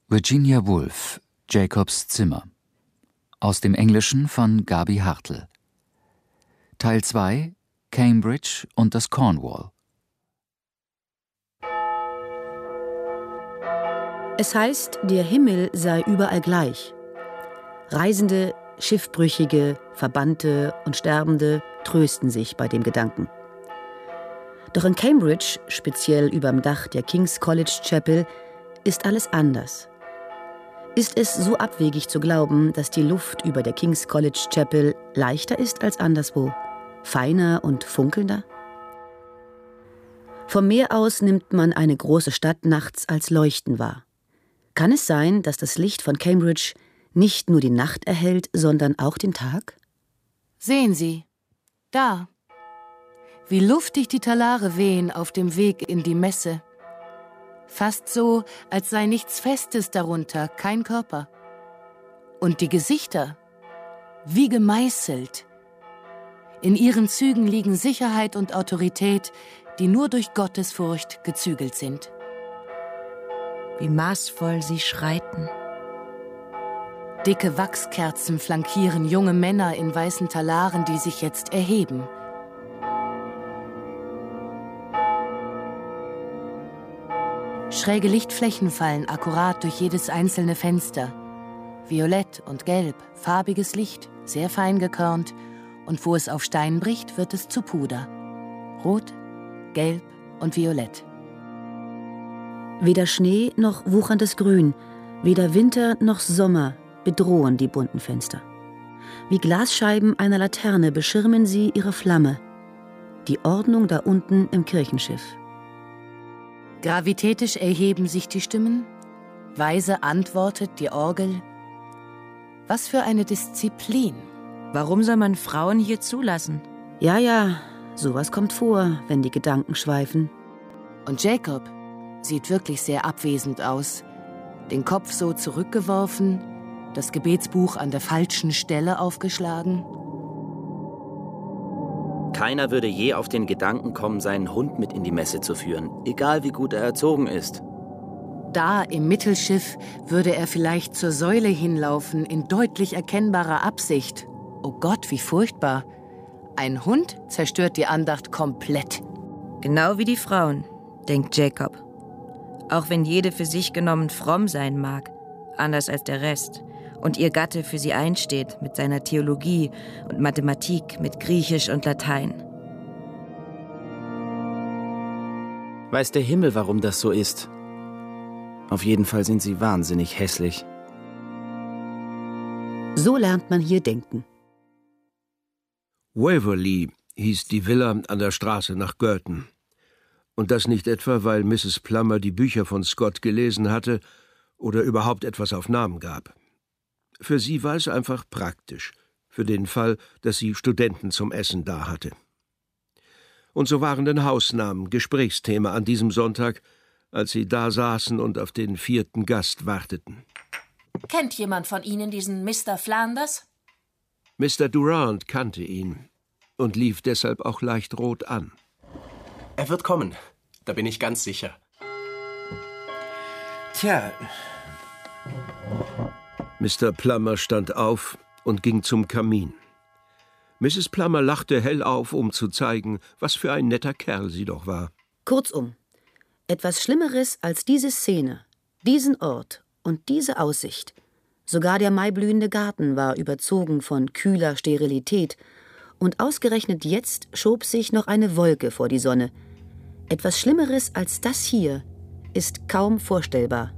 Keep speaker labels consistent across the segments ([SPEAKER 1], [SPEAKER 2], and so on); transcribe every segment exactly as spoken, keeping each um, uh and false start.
[SPEAKER 1] Virginia Woolf, Jacobs Zimmer. Aus dem Englischen von Gabi Hartl. Teil zwei, Cambridge und das Cornwall.
[SPEAKER 2] Es heißt, der Himmel sei überall gleich. Reisende, Schiffbrüchige, Verbannte und Sterbende trösten sich bei dem Gedanken. Doch in Cambridge, speziell überm Dach der King's College Chapel, ist alles anders. Ist es so abwegig zu glauben, dass die Luft über der King's College Chapel leichter ist als anderswo, feiner und funkelnder? Vom Meer aus nimmt man eine große Stadt nachts als Leuchten wahr. Kann es sein, dass das Licht von Cambridge nicht nur die Nacht erhellt, sondern auch den Tag?
[SPEAKER 3] Sehen Sie, da. Wie luftig die Talare wehen auf dem Weg in die Messe. Fast so, als sei nichts Festes darunter, kein Körper. Und die Gesichter, wie gemeißelt. In ihren Zügen liegen Sicherheit und Autorität, die nur durch Gottesfurcht gezügelt sind.
[SPEAKER 4] Wie maßvoll sie schreiten.
[SPEAKER 3] Dicke Wachskerzen flankieren junge Männer in weißen Talaren, die sich jetzt erheben. Schräge Lichtflächen fallen akkurat durch jedes einzelne Fenster. Violett und Gelb, farbiges Licht, sehr fein gekörnt, und wo es auf Stein bricht, wird es zu Puder. Rot, Gelb und Violett.
[SPEAKER 2] Weder Schnee noch wucherndes Grün, weder Winter noch Sommer bedrohen die bunten Fenster. Wie Glasscheiben einer Laterne beschirmen sie ihre Flamme, die Ordnung da unten im Kirchenschiff.
[SPEAKER 3] Gravitätisch erheben sich die Stimmen, weise antwortet die Orgel. Was für eine Disziplin.
[SPEAKER 4] Warum soll man Frauen hier zulassen?
[SPEAKER 2] Ja, ja, sowas kommt vor, wenn die Gedanken schweifen.
[SPEAKER 3] Und Jacob sieht wirklich sehr abwesend aus. Den Kopf so zurückgeworfen, das Gebetsbuch an der falschen Stelle aufgeschlagen.
[SPEAKER 5] Keiner würde je auf den Gedanken kommen, seinen Hund mit in die Messe zu führen, egal wie gut er erzogen ist.
[SPEAKER 3] Da im Mittelschiff würde er vielleicht zur Säule hinlaufen, in deutlich erkennbarer Absicht. Oh Gott, wie furchtbar. Ein Hund zerstört die Andacht komplett.
[SPEAKER 4] Genau wie die Frauen, denkt Jacob. Auch wenn jede für sich genommen fromm sein mag, anders als der Rest, und ihr Gatte für sie einsteht mit seiner Theologie und Mathematik, mit Griechisch und Latein.
[SPEAKER 5] Weiß der Himmel, warum das so ist? Auf jeden Fall sind sie wahnsinnig hässlich.
[SPEAKER 2] So lernt man hier denken.
[SPEAKER 6] Waverley hieß die Villa an der Straße nach Girton. Und das nicht etwa, weil Misses Plummer die Bücher von Scott gelesen hatte oder überhaupt etwas auf Namen gab. Für sie war es einfach praktisch, für den Fall, dass sie Studenten zum Essen da hatte. Und so waren denn Hausnamen Gesprächsthema an diesem Sonntag, als sie da saßen und auf den vierten Gast warteten.
[SPEAKER 7] Kennt jemand von Ihnen diesen Mister Flanders?
[SPEAKER 6] Mister Durant kannte ihn und lief deshalb auch leicht rot an.
[SPEAKER 8] Er wird kommen, da bin ich ganz sicher.
[SPEAKER 6] Tja. Mister Plummer stand auf und ging zum Kamin. Misses Plummer lachte hell auf, um zu zeigen, was für ein netter Kerl sie doch war.
[SPEAKER 2] Kurzum, etwas Schlimmeres als diese Szene, diesen Ort und diese Aussicht. Sogar der maiblühende Garten war überzogen von kühler Sterilität, und ausgerechnet jetzt schob sich noch eine Wolke vor die Sonne. Etwas Schlimmeres als das hier ist kaum vorstellbar.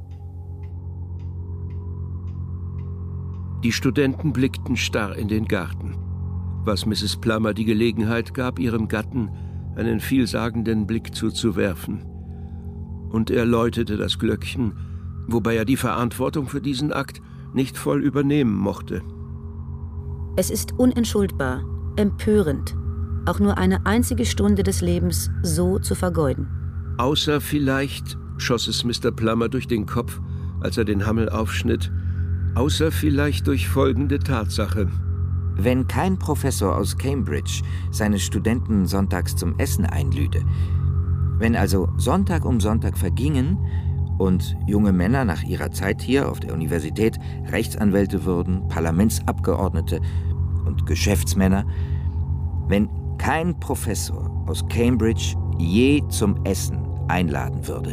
[SPEAKER 6] Die Studenten blickten starr in den Garten, was Misses Plummer die Gelegenheit gab, ihrem Gatten einen vielsagenden Blick zuzuwerfen. Und er läutete das Glöckchen, wobei er die Verantwortung für diesen Akt nicht voll übernehmen mochte.
[SPEAKER 2] Es ist unentschuldbar, empörend, auch nur eine einzige Stunde des Lebens so zu vergeuden.
[SPEAKER 6] Außer vielleicht, schoss es Mister Plummer durch den Kopf, als er den Hammel aufschnitt, außer vielleicht durch folgende Tatsache.
[SPEAKER 9] Wenn kein Professor aus Cambridge seine Studenten sonntags zum Essen einlüde, wenn also Sonntag um Sonntag vergingen und junge Männer nach ihrer Zeit hier auf der Universität Rechtsanwälte würden, Parlamentsabgeordnete und Geschäftsmänner, wenn kein Professor aus Cambridge je zum Essen einladen würde.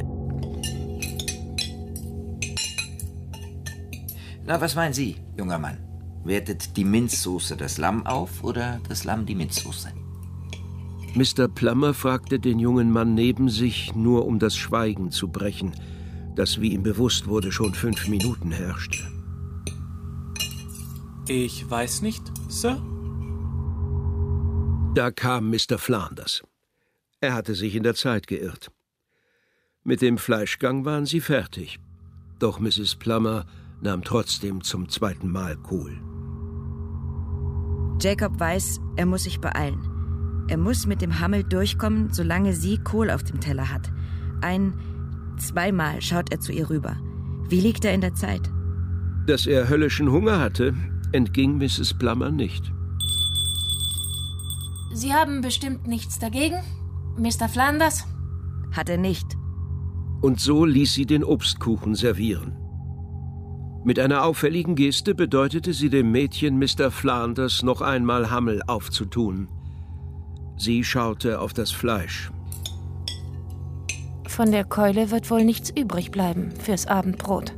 [SPEAKER 9] Na, was meinen Sie, junger Mann? Wertet die Minzsoße das Lamm auf oder das Lamm die Minzsoße?
[SPEAKER 6] Mister Plummer fragte den jungen Mann neben sich, nur um das Schweigen zu brechen, das, wie ihm bewusst wurde, schon fünf Minuten herrschte.
[SPEAKER 8] Ich weiß nicht, Sir.
[SPEAKER 6] Da kam Mister Flanders. Er hatte sich in der Zeit geirrt. Mit dem Fleischgang waren sie fertig. Doch Misses Plummer nahm trotzdem zum zweiten Mal Kohl.
[SPEAKER 4] Jacob weiß, er muss sich beeilen. Er muss mit dem Hammel durchkommen, solange sie Kohl auf dem Teller hat. Ein, zweimal schaut er zu ihr rüber. Wie liegt er in der Zeit?
[SPEAKER 6] Dass er höllischen Hunger hatte, entging Misses Plummer nicht.
[SPEAKER 7] Sie haben bestimmt nichts dagegen, Mister Flanders?
[SPEAKER 4] Hat er nicht.
[SPEAKER 6] Und so ließ sie den Obstkuchen servieren. Mit einer auffälligen Geste bedeutete sie dem Mädchen Mister Flanders noch einmal Hammel aufzutun. Sie schaute auf das Fleisch.
[SPEAKER 3] Von der Keule wird wohl nichts übrig bleiben fürs Abendbrot.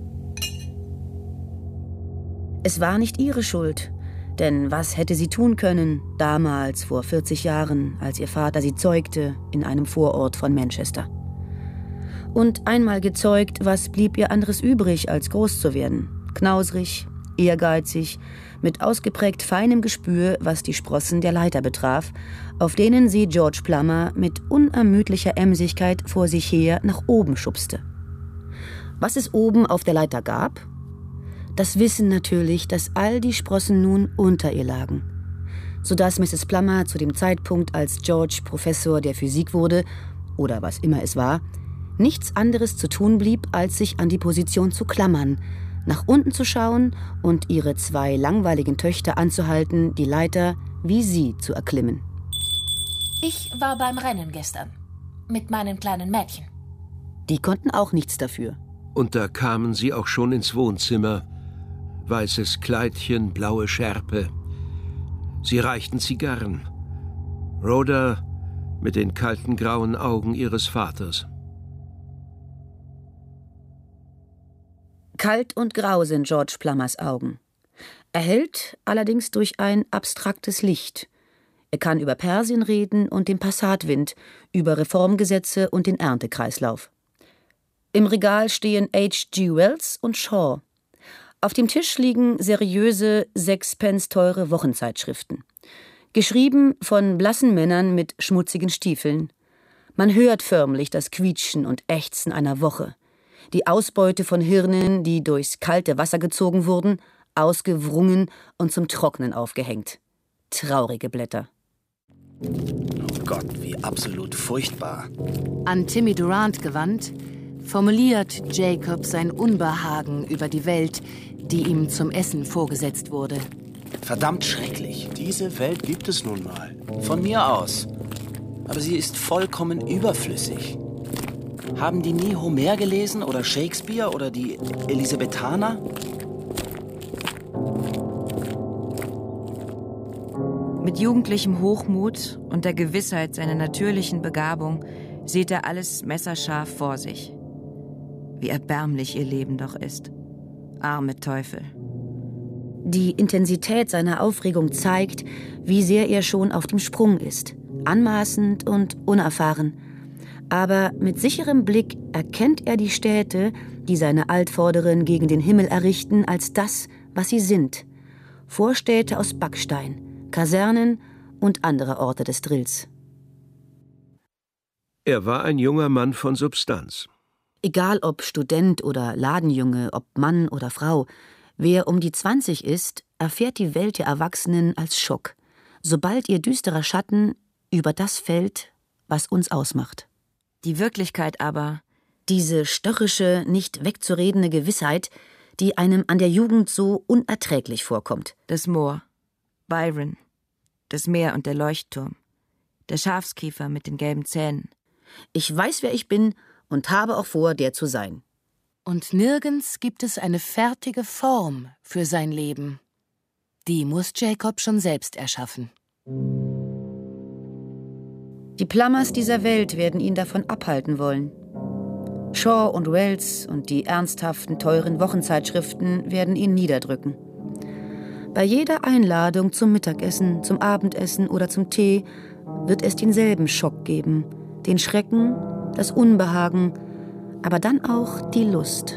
[SPEAKER 2] Es war nicht ihre Schuld. Denn was hätte sie tun können, damals, vor vierzig Jahren, als ihr Vater sie zeugte, in einem Vorort von Manchester? Und einmal gezeugt, was blieb ihr anderes übrig, als groß zu werden? Knausrig, ehrgeizig, mit ausgeprägt feinem Gespür, was die Sprossen der Leiter betraf, auf denen sie George Plummer mit unermüdlicher Emsigkeit vor sich her nach oben schubste. Was es oben auf der Leiter gab? Das Wissen natürlich, dass all die Sprossen nun unter ihr lagen, sodass Misses Plummer zu dem Zeitpunkt, als George Professor der Physik wurde, oder was immer es war, nichts anderes zu tun blieb, als sich an die Position zu klammern, nach unten zu schauen und ihre zwei langweiligen Töchter anzuhalten, die Leiter wie sie zu erklimmen.
[SPEAKER 7] Ich war beim Rennen gestern, mit meinen kleinen Mädchen.
[SPEAKER 2] Die konnten auch nichts dafür.
[SPEAKER 6] Und da kamen sie auch schon ins Wohnzimmer. Weißes Kleidchen, blaue Schärpe. Sie reichten Zigarren. Rhoda mit den kalten grauen Augen ihres Vaters.
[SPEAKER 2] Kalt und grau sind George Plummers Augen. Erhellt allerdings durch ein abstraktes Licht. Er kann über Persien reden und den Passatwind, über Reformgesetze und den Erntekreislauf. Im Regal stehen H G Wells und Shaw. Auf dem Tisch liegen seriöse, sechs Pence teure Wochenzeitschriften. Geschrieben von blassen Männern mit schmutzigen Stiefeln. Man hört förmlich das Quietschen und Ächzen einer Woche. Die Ausbeute von Hirnen, die durchs kalte Wasser gezogen wurden, ausgewrungen und zum Trocknen aufgehängt. Traurige Blätter.
[SPEAKER 5] Oh Gott, wie absolut furchtbar.
[SPEAKER 3] An Timmy Durant gewandt, formuliert Jacob sein Unbehagen über die Welt, die ihm zum Essen vorgesetzt wurde.
[SPEAKER 5] Verdammt schrecklich. Diese Welt gibt es nun mal. Von mir aus. Aber sie ist vollkommen überflüssig. Haben die nie Homer gelesen oder Shakespeare oder die Elisabethaner?
[SPEAKER 4] Mit jugendlichem Hochmut und der Gewissheit seiner natürlichen Begabung sieht er alles messerscharf vor sich. Wie erbärmlich ihr Leben doch ist. Arme Teufel.
[SPEAKER 2] Die Intensität seiner Aufregung zeigt, wie sehr er schon auf dem Sprung ist. Anmaßend und unerfahren. Aber mit sicherem Blick erkennt er die Städte, die seine Altvorderen gegen den Himmel errichten, als das, was sie sind. Vorstädte aus Backstein, Kasernen und andere Orte des Drills.
[SPEAKER 6] Er war ein junger Mann von Substanz.
[SPEAKER 2] Egal ob Student oder Ladenjunge, ob Mann oder Frau, wer um die zwanzig ist, erfährt die Welt der Erwachsenen als Schock, sobald ihr düsterer Schatten über das fällt, was uns ausmacht.
[SPEAKER 4] Die Wirklichkeit aber,
[SPEAKER 2] diese störrische, nicht wegzuredende Gewissheit, die einem an der Jugend so unerträglich vorkommt.
[SPEAKER 4] Das Moor, Byron, das Meer und der Leuchtturm, der Schafskiefer mit den gelben Zähnen.
[SPEAKER 2] Ich weiß, wer ich bin, und habe auch vor, der zu sein.
[SPEAKER 3] Und nirgends gibt es eine fertige Form für sein Leben. Die muss Jacob schon selbst erschaffen.
[SPEAKER 2] Die Plummers dieser Welt werden ihn davon abhalten wollen. Shaw und Wells und die ernsthaften, teuren Wochenzeitschriften werden ihn niederdrücken. Bei jeder Einladung zum Mittagessen, zum Abendessen oder zum Tee wird es denselben Schock geben, den Schrecken, das Unbehagen, aber dann auch die Lust.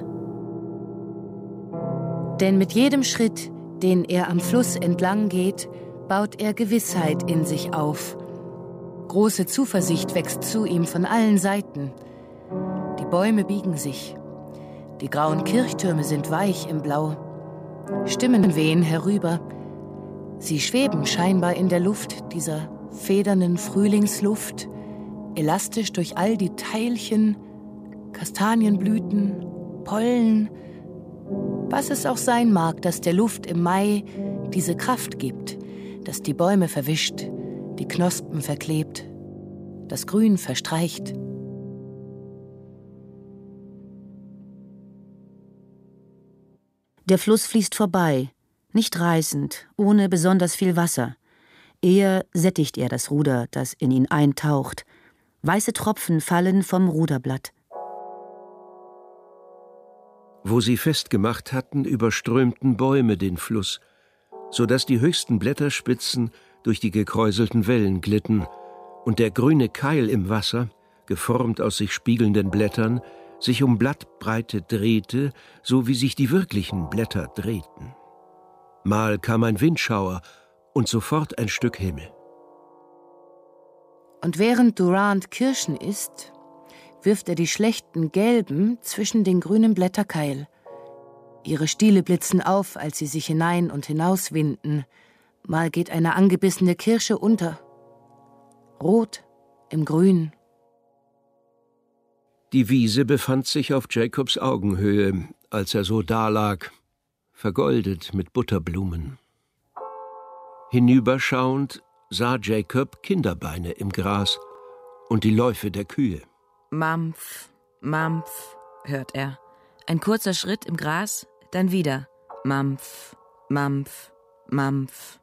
[SPEAKER 3] Denn mit jedem Schritt, den er am Fluss entlang geht, baut er Gewissheit in sich auf. Große Zuversicht wächst zu ihm von allen Seiten. Die Bäume biegen sich. Die grauen Kirchtürme sind weich im Blau. Stimmen wehen herüber. Sie schweben scheinbar in der Luft, dieser federnden Frühlingsluft, elastisch durch all die Teilchen, Kastanienblüten, Pollen, was es auch sein mag, das der Luft im Mai diese Kraft gibt, das die Bäume verwischt, die Knospen verklebt, das Grün verstreicht.
[SPEAKER 2] Der Fluss fließt vorbei, nicht reißend, ohne besonders viel Wasser. Eher sättigt er das Ruder, das in ihn eintaucht. Weiße Tropfen fallen vom Ruderblatt.
[SPEAKER 6] Wo sie festgemacht hatten, überströmten Bäume den Fluss, so dass die höchsten Blätterspitzen durch die gekräuselten Wellen glitten und der grüne Keil im Wasser, geformt aus sich spiegelnden Blättern, sich um Blattbreite drehte, so wie sich die wirklichen Blätter drehten. Mal kam ein Windschauer und sofort ein Stück Himmel.
[SPEAKER 3] Und während Durant Kirschen isst, wirft er die schlechten gelben zwischen den grünen Blätterkeil. Ihre Stiele blitzen auf, als sie sich hinein und hinaus winden. Mal geht eine angebissene Kirsche unter. Rot im Grün.
[SPEAKER 6] Die Wiese befand sich auf Jacobs Augenhöhe, als er so dalag, vergoldet mit Butterblumen. Hinüberschauend sah Jacob Kinderbeine im Gras und die Läufe der Kühe.
[SPEAKER 4] Mampf, Mampf, hört er. Ein kurzer Schritt im Gras, dann wieder. Mampf, Mampf, Mampf.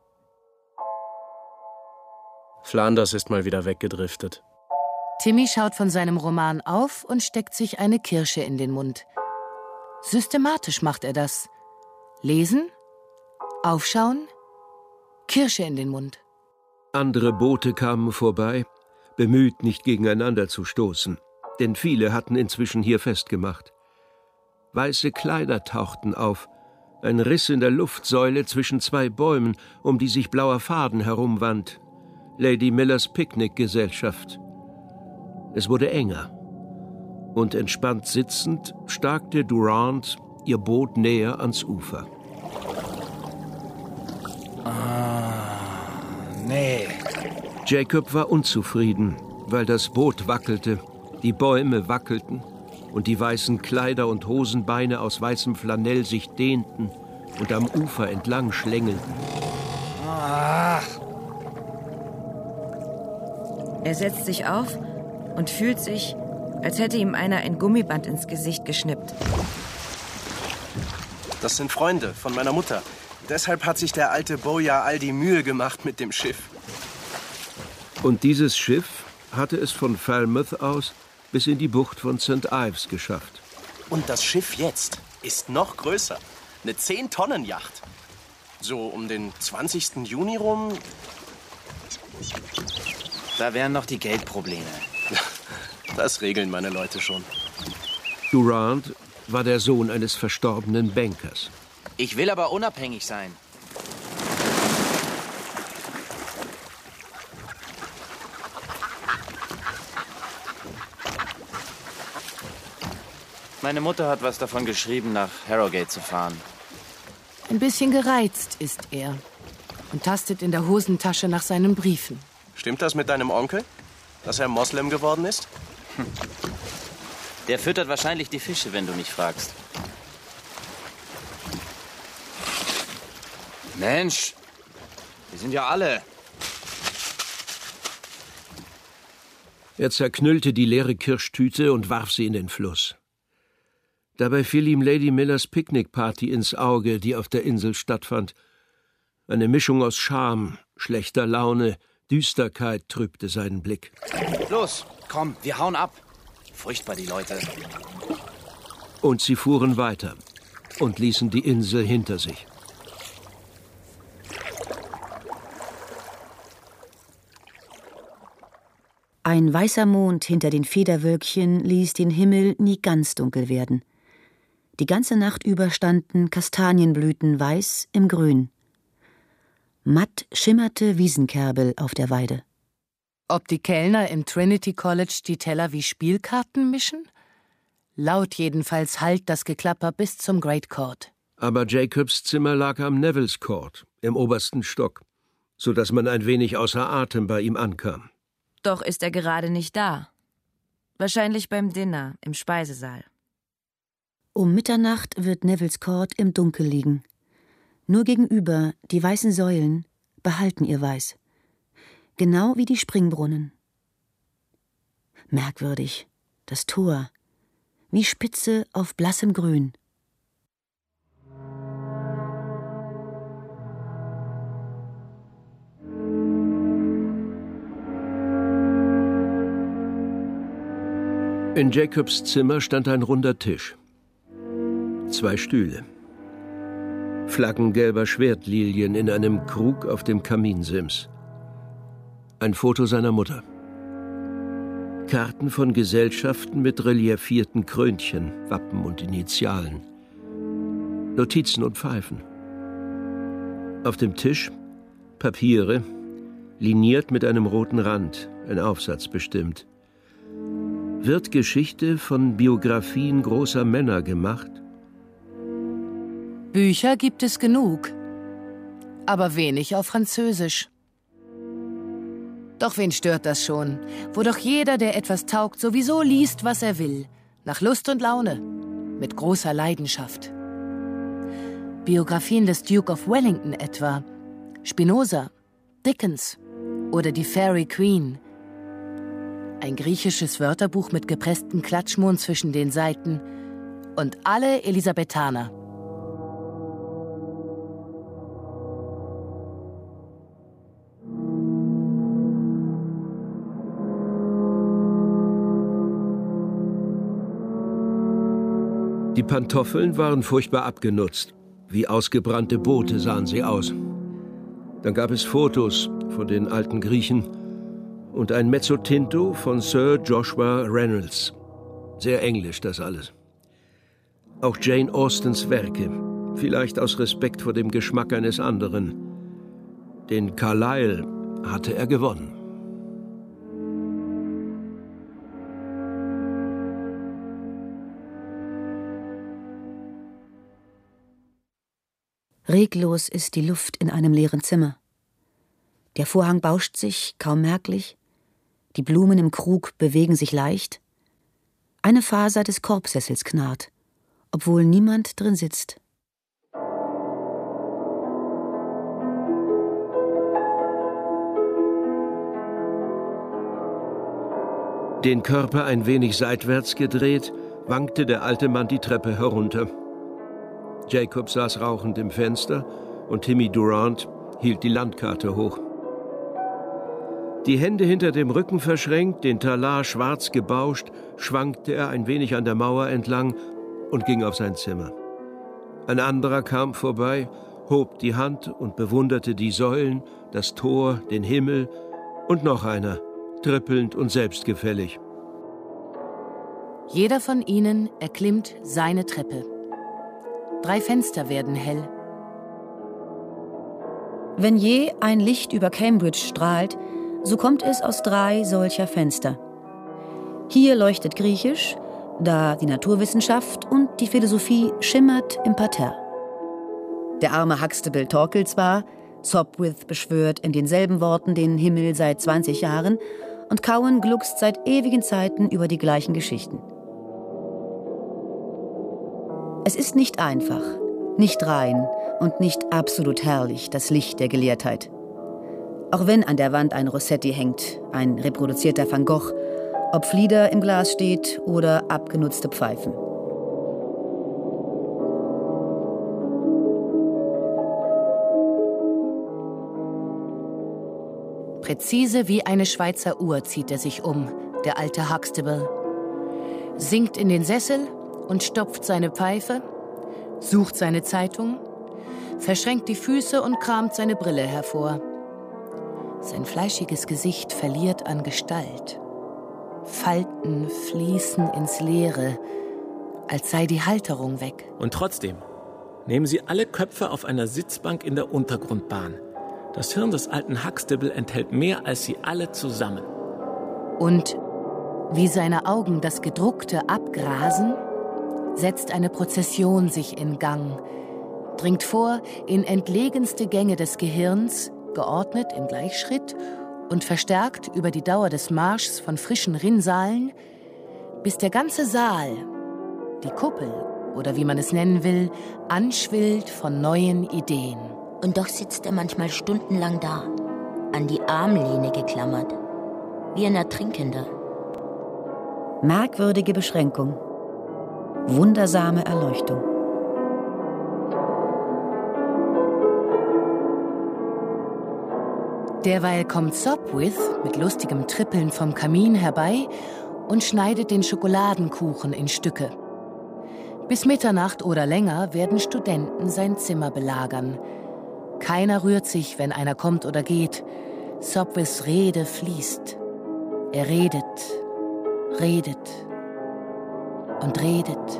[SPEAKER 8] Flanders ist mal wieder weggedriftet.
[SPEAKER 3] Timmy schaut von seinem Roman auf und steckt sich eine Kirsche in den Mund. Systematisch macht er das. Lesen, aufschauen, Kirsche in den Mund.
[SPEAKER 6] Andere Boote kamen vorbei, bemüht, nicht gegeneinander zu stoßen, denn viele hatten inzwischen hier festgemacht. Weiße Kleider tauchten auf, ein Riss in der Luftsäule zwischen zwei Bäumen, um die sich blauer Faden herumwand. Lady Millers Picknickgesellschaft. Es wurde enger, und entspannt sitzend starkte Durant ihr Boot näher ans Ufer.
[SPEAKER 5] Ah, nee.
[SPEAKER 6] Jacob war unzufrieden, weil das Boot wackelte, die Bäume wackelten und die weißen Kleider und Hosenbeine aus weißem Flanell sich dehnten und am Ufer entlang schlängelten.
[SPEAKER 5] Ach.
[SPEAKER 4] Er setzt sich auf und fühlt sich, als hätte ihm einer ein Gummiband ins Gesicht geschnippt.
[SPEAKER 8] Das sind Freunde von meiner Mutter. Deshalb hat sich der alte Beau ja all die Mühe gemacht mit dem Schiff.
[SPEAKER 6] Und dieses Schiff hatte es von Falmouth aus bis in die Bucht von Saint Ives geschafft.
[SPEAKER 8] Und das Schiff jetzt ist noch größer. Eine zehn-Tonnen-Yacht. So um den zwanzigsten Juni rum.
[SPEAKER 5] Da wären noch die Geldprobleme.
[SPEAKER 8] Das regeln meine Leute schon.
[SPEAKER 6] Durant war der Sohn eines verstorbenen Bankers.
[SPEAKER 5] Ich will aber unabhängig sein. Meine Mutter hat was davon geschrieben, nach Harrogate zu fahren.
[SPEAKER 3] Ein bisschen gereizt ist er und tastet in der Hosentasche nach seinen Briefen.
[SPEAKER 8] Stimmt das mit deinem Onkel, dass er Moslem geworden ist?
[SPEAKER 5] Hm. Der füttert wahrscheinlich die Fische, wenn du mich fragst. Mensch, wir sind ja alle.
[SPEAKER 6] Er zerknüllte die leere Kirschtüte und warf sie in den Fluss. Dabei fiel ihm Lady Millers Picknickparty ins Auge, die auf der Insel stattfand. Eine Mischung aus Scham, schlechter Laune, Düsterkeit trübte seinen Blick.
[SPEAKER 5] Los, komm, wir hauen ab. Furchtbar, die Leute.
[SPEAKER 6] Und sie fuhren weiter und ließen die Insel hinter sich.
[SPEAKER 2] Ein weißer Mond hinter den Federwölkchen ließ den Himmel nie ganz dunkel werden. Die ganze Nacht über standen Kastanienblüten weiß im Grün. Matt schimmerte Wiesenkerbel auf der Weide.
[SPEAKER 3] Ob die Kellner im Trinity College die Teller wie Spielkarten mischen? Laut jedenfalls hallt das Geklapper bis zum Great Court.
[SPEAKER 6] Aber Jacobs Zimmer lag am Neville's Court, im obersten Stock, so dass man ein wenig außer Atem bei ihm ankam.
[SPEAKER 4] Doch ist er gerade nicht da. Wahrscheinlich beim Dinner im Speisesaal.
[SPEAKER 2] Um Mitternacht wird Neville's Court im Dunkel liegen. Nur gegenüber, die weißen Säulen, behalten ihr Weiß. Genau wie die Springbrunnen. Merkwürdig, das Tor, wie Spitze auf blassem Grün.
[SPEAKER 6] In Jacobs Zimmer stand ein runder Tisch. Zwei Stühle. Flaggen gelber Schwertlilien in einem Krug auf dem Kaminsims. Ein Foto seiner Mutter. Karten von Gesellschaften mit reliefierten Krönchen, Wappen und Initialen. Notizen und Pfeifen. Auf dem Tisch Papiere, liniert mit einem roten Rand, ein Aufsatz bestimmt. Wird Geschichte von Biografien großer Männer gemacht?
[SPEAKER 3] Bücher gibt es genug, aber wenig auf Französisch. Doch wen stört das schon, wo doch jeder, der etwas taugt, sowieso liest, was er will, nach Lust und Laune, mit großer Leidenschaft. Biografien des Duke of Wellington etwa, Spinoza, Dickens oder die Fairy Queen. Ein griechisches Wörterbuch mit gepresstem Klatschmohn zwischen den Seiten und alle Elisabethaner.
[SPEAKER 6] Die Pantoffeln waren furchtbar abgenutzt. Wie ausgebrannte Boote sahen sie aus. Dann gab es Fotos von den alten Griechen und ein Mezzotinto von Sir Joshua Reynolds. Sehr englisch, das alles. Auch Jane Austens Werke, vielleicht aus Respekt vor dem Geschmack eines anderen. Den Carlyle hatte er gewonnen.
[SPEAKER 2] Reglos ist die Luft in einem leeren Zimmer. Der Vorhang bauscht sich, kaum merklich. Die Blumen im Krug bewegen sich leicht. Eine Faser des Korbsessels knarrt, obwohl niemand drin sitzt.
[SPEAKER 6] Den Körper ein wenig seitwärts gedreht, wankte der alte Mann die Treppe herunter. Jacob saß rauchend im Fenster und Timmy Durant hielt die Landkarte hoch. Die Hände hinter dem Rücken verschränkt, den Talar schwarz gebauscht, schwankte er ein wenig an der Mauer entlang und ging auf sein Zimmer. Ein anderer kam vorbei, hob die Hand und bewunderte die Säulen, das Tor, den Himmel, und noch einer, trippelnd und selbstgefällig.
[SPEAKER 3] Jeder von ihnen erklimmt seine Treppe. Drei Fenster werden hell.
[SPEAKER 2] Wenn je ein Licht über Cambridge strahlt, so kommt es aus drei solcher Fenster. Hier leuchtet Griechisch, da die Naturwissenschaft und die Philosophie schimmert im Parterre. Der arme Huxtable torkelt zwar, Sopwith beschwört in denselben Worten den Himmel seit zwanzig Jahren und Cowan gluckst seit ewigen Zeiten über die gleichen Geschichten. Es ist nicht einfach, nicht rein und nicht absolut herrlich, das Licht der Gelehrtheit. Auch wenn an der Wand ein Rossetti hängt, ein reproduzierter Van Gogh, ob Flieder im Glas steht oder abgenutzte Pfeifen.
[SPEAKER 3] Präzise wie eine Schweizer Uhr zieht er sich um, der alte Huxtable. Sinkt in den Sessel und stopft seine Pfeife, sucht seine Zeitung, verschränkt die Füße und kramt seine Brille hervor. Sein fleischiges Gesicht verliert an Gestalt. Falten fließen ins Leere, als sei die Halterung weg.
[SPEAKER 10] Und trotzdem nehmen Sie alle Köpfe auf einer Sitzbank in der Untergrundbahn. Das Hirn des alten Huxtable enthält mehr als sie alle zusammen.
[SPEAKER 3] Und wie seine Augen das Gedruckte abgrasen, setzt eine Prozession sich in Gang, dringt vor in entlegenste Gänge des Gehirns, geordnet im Gleichschritt und verstärkt über die Dauer des Marschs von frischen Rinnsalen, bis der ganze Saal, die Kuppel oder wie man es nennen will, anschwillt von neuen Ideen.
[SPEAKER 11] Und doch sitzt er manchmal stundenlang da, an die Armlehne geklammert, wie ein Ertrinkender.
[SPEAKER 2] Merkwürdige Beschränkung, wundersame Erleuchtung.
[SPEAKER 3] Derweil kommt Sopwith mit lustigem Trippeln vom Kamin herbei und schneidet den Schokoladenkuchen in Stücke. Bis Mitternacht oder länger werden Studenten sein Zimmer belagern. Keiner rührt sich, wenn einer kommt oder geht. Sopwiths Rede fließt. Er redet, redet und redet,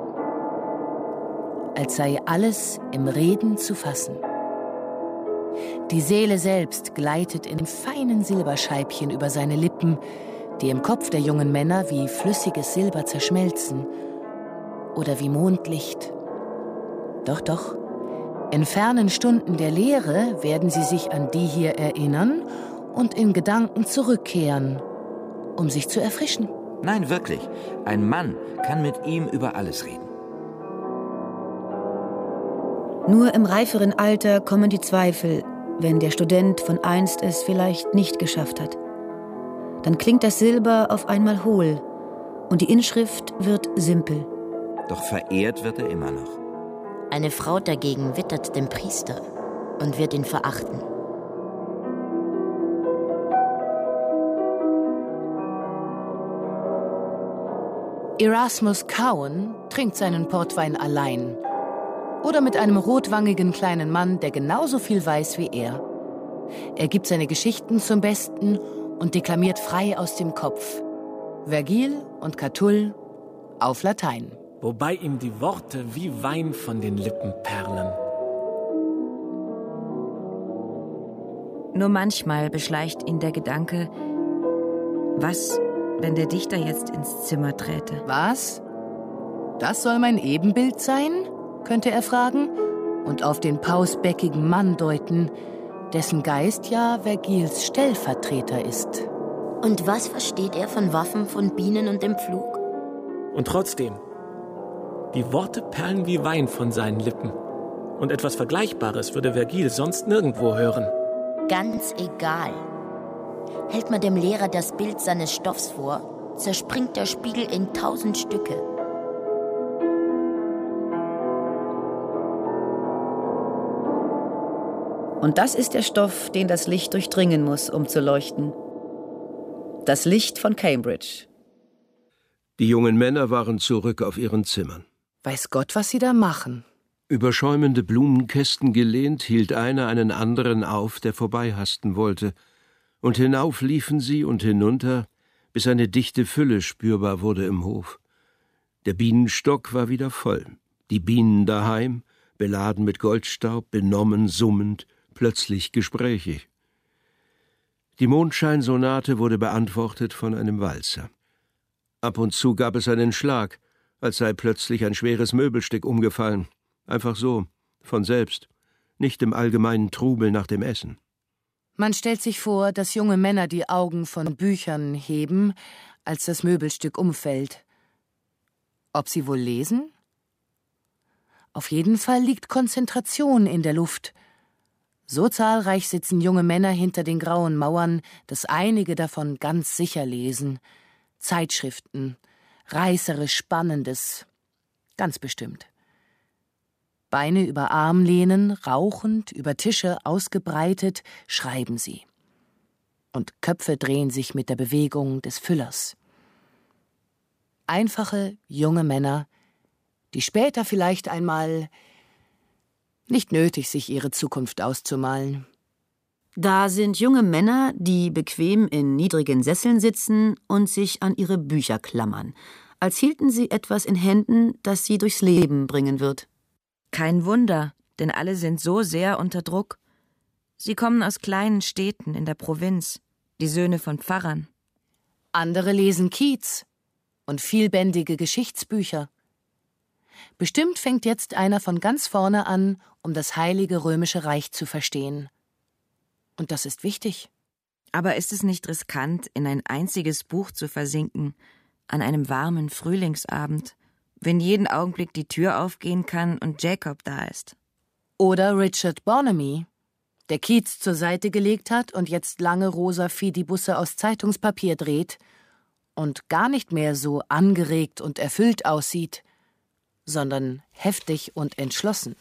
[SPEAKER 3] als sei alles im Reden zu fassen. Die Seele selbst gleitet in feinen Silberscheibchen über seine Lippen, die im Kopf der jungen Männer wie flüssiges Silber zerschmelzen oder wie Mondlicht. Doch, doch, in fernen Stunden der Lehre werden sie sich an die hier erinnern und in Gedanken zurückkehren, um sich zu erfrischen.
[SPEAKER 9] Nein, wirklich. Ein Mann kann mit ihm über alles reden.
[SPEAKER 2] Nur im reiferen Alter kommen die Zweifel, wenn der Student von einst es vielleicht nicht geschafft hat. Dann klingt das Silber auf einmal hohl und die Inschrift wird simpel.
[SPEAKER 9] Doch verehrt wird er immer noch.
[SPEAKER 11] Eine Frau dagegen wittert den Priester und wird ihn verachten.
[SPEAKER 3] Erasmus Cowan trinkt seinen Portwein allein oder mit einem rotwangigen kleinen Mann, der genauso viel weiß wie er. Er gibt seine Geschichten zum Besten und deklamiert frei aus dem Kopf. Vergil und Catull auf Latein.
[SPEAKER 10] Wobei ihm die Worte wie Wein von den Lippen perlen.
[SPEAKER 4] Nur manchmal beschleicht ihn der Gedanke, was, wenn der Dichter jetzt ins Zimmer träte?
[SPEAKER 3] Was? Das soll mein Ebenbild sein? Könnte er fragen und auf den pausbäckigen Mann deuten, dessen Geist ja Vergils Stellvertreter ist.
[SPEAKER 11] Und was versteht er von Waffen, von Bienen und dem Pflug?
[SPEAKER 10] Und trotzdem, die Worte perlen wie Wein von seinen Lippen. Und etwas Vergleichbares würde Vergil sonst nirgendwo hören.
[SPEAKER 11] Ganz egal. Hält man dem Lehrer das Bild seines Stoffs vor, zerspringt der Spiegel in tausend Stücke.
[SPEAKER 2] Und das ist der Stoff, den das Licht durchdringen muss, um zu leuchten. Das Licht von Cambridge.
[SPEAKER 6] Die jungen Männer waren zurück auf ihren Zimmern.
[SPEAKER 3] Weiß Gott, was sie da machen.
[SPEAKER 6] Über schäumende Blumenkästen gelehnt, hielt einer einen anderen auf, der vorbeihasten wollte. Und hinauf liefen sie und hinunter, bis eine dichte Fülle spürbar wurde im Hof. Der Bienenstock war wieder voll. Die Bienen daheim, beladen mit Goldstaub, benommen, summend, plötzlich gesprächig. Die Mondscheinsonate wurde beantwortet von einem Walzer. Ab und zu gab es einen Schlag, als sei plötzlich ein schweres Möbelstück umgefallen. Einfach so, von selbst, nicht im allgemeinen Trubel nach dem Essen.
[SPEAKER 3] Man stellt sich vor, dass junge Männer die Augen von Büchern heben, als das Möbelstück umfällt. Ob sie wohl lesen? Auf jeden Fall liegt Konzentration in der Luft. So zahlreich sitzen junge Männer hinter den grauen Mauern, dass einige davon ganz sicher lesen. Zeitschriften, reißerisch Spannendes, ganz bestimmt. Beine über Arm lehnen, rauchend, über Tische ausgebreitet, schreiben sie. Und Köpfe drehen sich mit der Bewegung des Füllers. Einfache, junge Männer, die später vielleicht einmal nicht nötig, sich ihre Zukunft auszumalen.
[SPEAKER 2] Da sind junge Männer, die bequem in niedrigen Sesseln sitzen und sich an ihre Bücher klammern, als hielten sie etwas in Händen, das sie durchs Leben bringen wird.
[SPEAKER 4] Kein Wunder, denn alle sind so sehr unter Druck. Sie kommen aus kleinen Städten in der Provinz, die Söhne von Pfarrern.
[SPEAKER 3] Andere lesen Keats und vielbändige Geschichtsbücher. Bestimmt fängt jetzt einer von ganz vorne an, um das Heilige Römische Reich zu verstehen. Und das ist wichtig.
[SPEAKER 4] Aber ist es nicht riskant, in ein einziges Buch zu versinken, an einem warmen Frühlingsabend, wenn jeden Augenblick die Tür aufgehen kann und Jacob da ist?
[SPEAKER 3] Oder Richard Bonamy, der Keats zur Seite gelegt hat und jetzt lange rosa Fidibusse aus Zeitungspapier dreht und gar nicht mehr so angeregt und erfüllt aussieht, sondern heftig und entschlossen.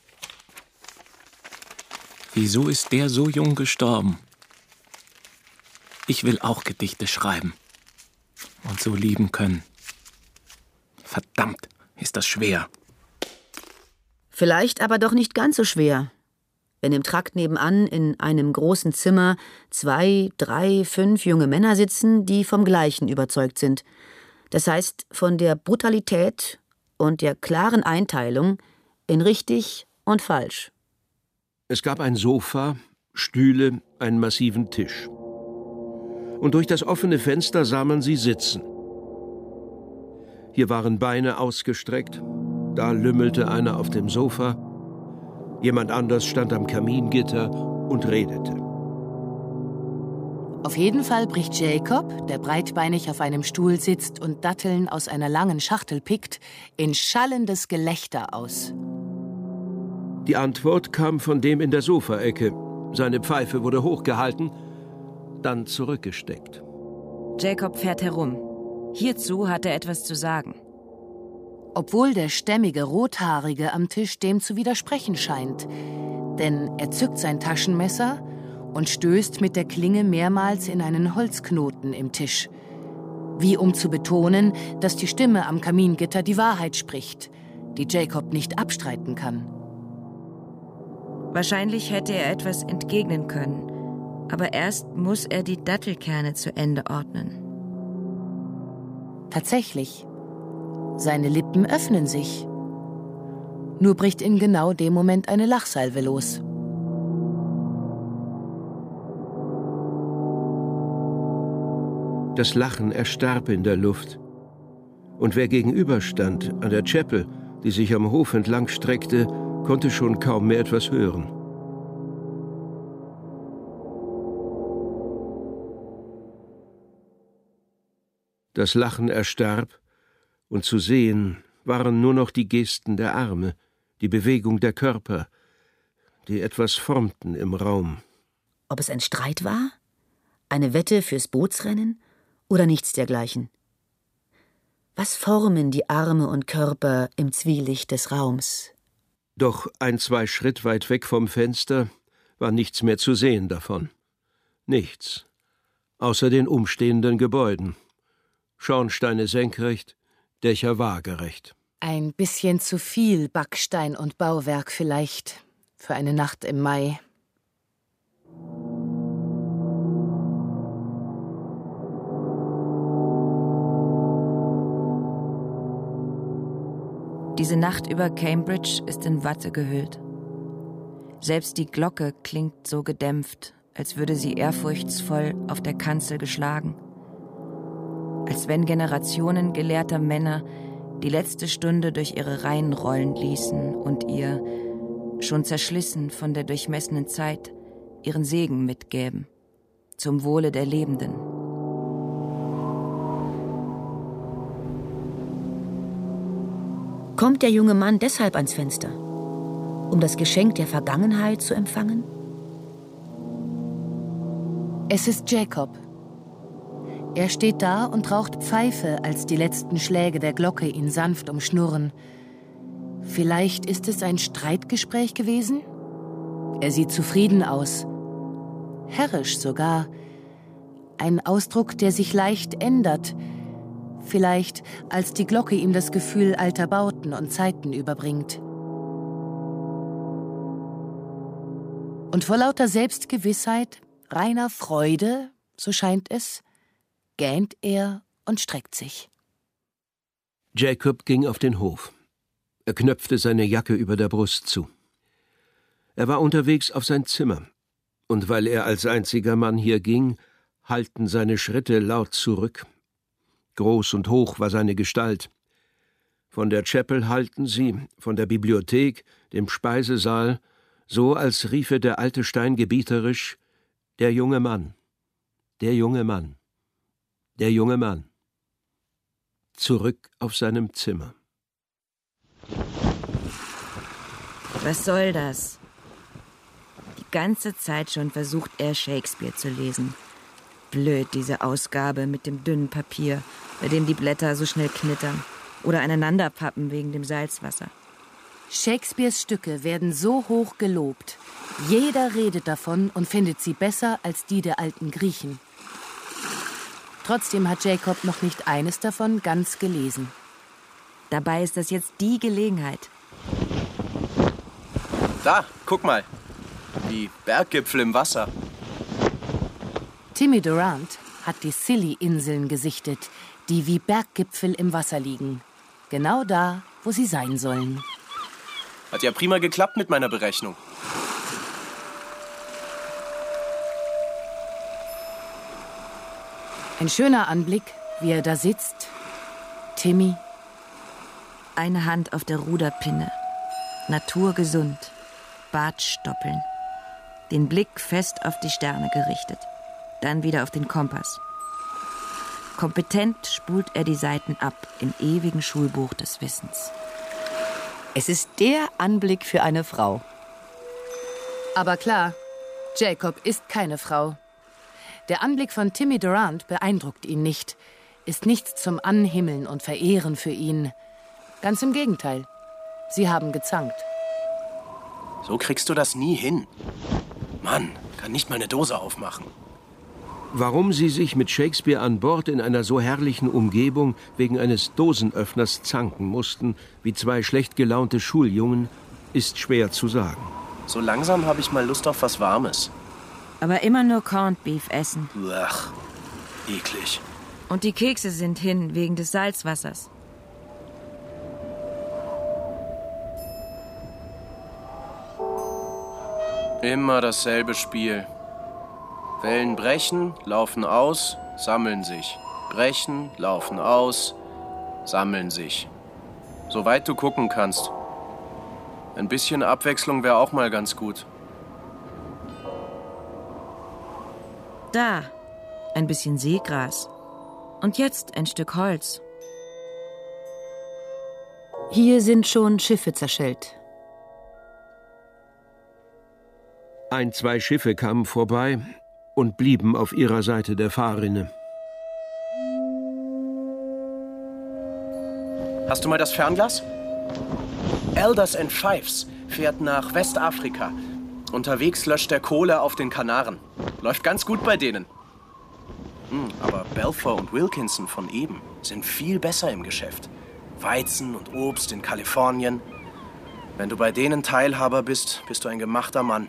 [SPEAKER 10] Wieso ist der so jung gestorben? Ich will auch Gedichte schreiben und so lieben können. Verdammt, ist das schwer.
[SPEAKER 2] Vielleicht aber doch nicht ganz so schwer. Wenn im Trakt nebenan in einem großen Zimmer zwei, drei, fünf junge Männer sitzen, die vom Gleichen überzeugt sind. Das heißt, von der Brutalität und der klaren Einteilung in richtig und falsch.
[SPEAKER 6] Es gab ein Sofa, Stühle, einen massiven Tisch. Und durch das offene Fenster sah man sie sitzen. Hier waren Beine ausgestreckt, da lümmelte einer auf dem Sofa, jemand anders stand am Kamingitter und redete.
[SPEAKER 3] Auf jeden Fall bricht Jacob, der breitbeinig auf einem Stuhl sitzt und Datteln aus einer langen Schachtel pickt, in schallendes Gelächter aus.
[SPEAKER 6] Die Antwort kam von dem in der Sofaecke. Seine Pfeife wurde hochgehalten, dann zurückgesteckt.
[SPEAKER 4] Jacob fährt herum. Hierzu hat er etwas zu sagen.
[SPEAKER 3] Obwohl der stämmige Rothaarige am Tisch dem zu widersprechen scheint. Denn er zückt sein Taschenmesser und stößt mit der Klinge mehrmals in einen Holzknoten im Tisch. Wie um zu betonen, dass die Stimme am Kamingitter die Wahrheit spricht, die Jacob nicht abstreiten kann.
[SPEAKER 4] Wahrscheinlich hätte er etwas entgegnen können, aber erst muss er die Dattelkerne zu Ende ordnen.
[SPEAKER 3] Tatsächlich. Seine Lippen öffnen sich. Nur bricht in genau dem Moment eine Lachsalve los.
[SPEAKER 6] Das Lachen erstarb in der Luft. Und wer gegenüberstand, an der Chapel, die sich am Hof entlang streckte, konnte schon kaum mehr etwas hören. Das Lachen erstarb, und zu sehen waren nur noch die Gesten der Arme, die Bewegung der Körper, die etwas formten im Raum.
[SPEAKER 2] Ob es ein Streit war? Eine Wette fürs Bootsrennen? Oder nichts dergleichen? Was formen die Arme und Körper im Zwielicht des Raums?
[SPEAKER 6] Doch ein, zwei Schritt weit weg vom Fenster war nichts mehr zu sehen davon. Nichts, außer den umstehenden Gebäuden. Schornsteine senkrecht, Dächer waagerecht.
[SPEAKER 3] Ein bisschen zu viel Backstein und Bauwerk vielleicht für eine Nacht im Mai.
[SPEAKER 4] Diese Nacht über Cambridge ist in Watte gehüllt. Selbst die Glocke klingt so gedämpft, als würde sie ehrfurchtsvoll auf der Kanzel geschlagen. Als wenn Generationen gelehrter Männer die letzte Stunde durch ihre Reihen rollen ließen und ihr, schon zerschlissen von der durchmessenen Zeit, ihren Segen mitgäben, zum Wohle der Lebenden.
[SPEAKER 2] Kommt der junge Mann deshalb ans Fenster, um das Geschenk der Vergangenheit zu empfangen?
[SPEAKER 3] Es ist Jacob. Er steht da und raucht Pfeife, als die letzten Schläge der Glocke ihn sanft umschnurren. Vielleicht ist es ein Streitgespräch gewesen? Er sieht zufrieden aus. Herrisch sogar. Ein Ausdruck, der sich leicht ändert. Vielleicht, als die Glocke ihm das Gefühl alter Bauten und Zeiten überbringt. Und vor lauter Selbstgewissheit, reiner Freude, so scheint es, gähnt er und streckt sich.
[SPEAKER 6] Jacob ging auf den Hof. Er knöpfte seine Jacke über der Brust zu. Er war unterwegs auf sein Zimmer, und weil er als einziger Mann hier ging, hallten seine Schritte laut zurück. Groß und hoch war seine Gestalt. Von der Chapel hallten sie, von der Bibliothek, dem Speisesaal, so als riefe der alte Stein gebieterisch: Der junge Mann, der junge Mann, der junge Mann. Zurück auf seinem Zimmer.
[SPEAKER 4] Was soll das? Die ganze Zeit schon versucht er, Shakespeare zu lesen. Blöd, diese Ausgabe mit dem dünnen Papier, bei dem die Blätter so schnell knittern oder aneinanderpappen wegen dem Salzwasser.
[SPEAKER 3] Shakespeares Stücke werden so hoch gelobt. Jeder redet davon und findet sie besser als die der alten Griechen. Trotzdem hat Jacob noch nicht eines davon ganz gelesen.
[SPEAKER 4] Dabei ist das jetzt die Gelegenheit.
[SPEAKER 8] Da, guck mal. Die Berggipfel im Wasser.
[SPEAKER 3] Timmy Durant hat die Scilly-Inseln gesichtet, die wie Berggipfel im Wasser liegen. Genau da, wo sie sein sollen.
[SPEAKER 8] Hat ja prima geklappt mit meiner Berechnung.
[SPEAKER 3] Ein schöner Anblick, wie er da sitzt. Timmy.
[SPEAKER 4] Eine Hand auf der Ruderpinne. Naturgesund. Bartstoppeln. Den Blick fest auf die Sterne gerichtet. Dann wieder auf den Kompass. Kompetent spult er die Seiten ab im ewigen Schulbuch des Wissens.
[SPEAKER 2] Es ist der Anblick für eine Frau.
[SPEAKER 3] Aber klar, Jacob ist keine Frau. Der Anblick von Timmy Durant beeindruckt ihn nicht, ist nichts zum Anhimmeln und Verehren für ihn. Ganz im Gegenteil. Sie haben gezankt.
[SPEAKER 8] So kriegst du das nie hin. Mann, kann nicht mal eine Dose aufmachen.
[SPEAKER 6] Warum sie sich mit Shakespeare an Bord in einer so herrlichen Umgebung wegen eines Dosenöffners zanken mussten, wie zwei schlecht gelaunte Schuljungen, ist schwer zu sagen.
[SPEAKER 8] So langsam habe ich mal Lust auf was Warmes.
[SPEAKER 4] Aber immer nur Corned Beef essen.
[SPEAKER 8] Ach, eklig.
[SPEAKER 4] Und die Kekse sind hin, wegen des Salzwassers.
[SPEAKER 8] Immer dasselbe Spiel. Wellen brechen, laufen aus, sammeln sich. Brechen, laufen aus, sammeln sich. Soweit du gucken kannst. Ein bisschen Abwechslung wäre auch mal ganz gut.
[SPEAKER 4] Da, ein bisschen Seegras. Und jetzt ein Stück Holz.
[SPEAKER 2] Hier sind schon Schiffe zerschellt.
[SPEAKER 6] Ein, zwei Schiffe kamen vorbei und blieben auf ihrer Seite der Fahrrinne.
[SPEAKER 8] Hast du mal das Fernglas? Elders and Fives fährt nach Westafrika. Unterwegs löscht er Kohle auf den Kanaren. Läuft ganz gut bei denen. Hm, aber Balfour und Wilkinson von eben sind viel besser im Geschäft. Weizen und Obst in Kalifornien. Wenn du bei denen Teilhaber bist, bist du ein gemachter Mann.